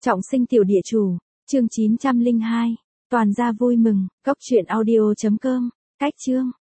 Trọng sinh tiểu địa chủ, chương 902. Toàn gia vui mừng, cốc truyện audio.com, cách chương.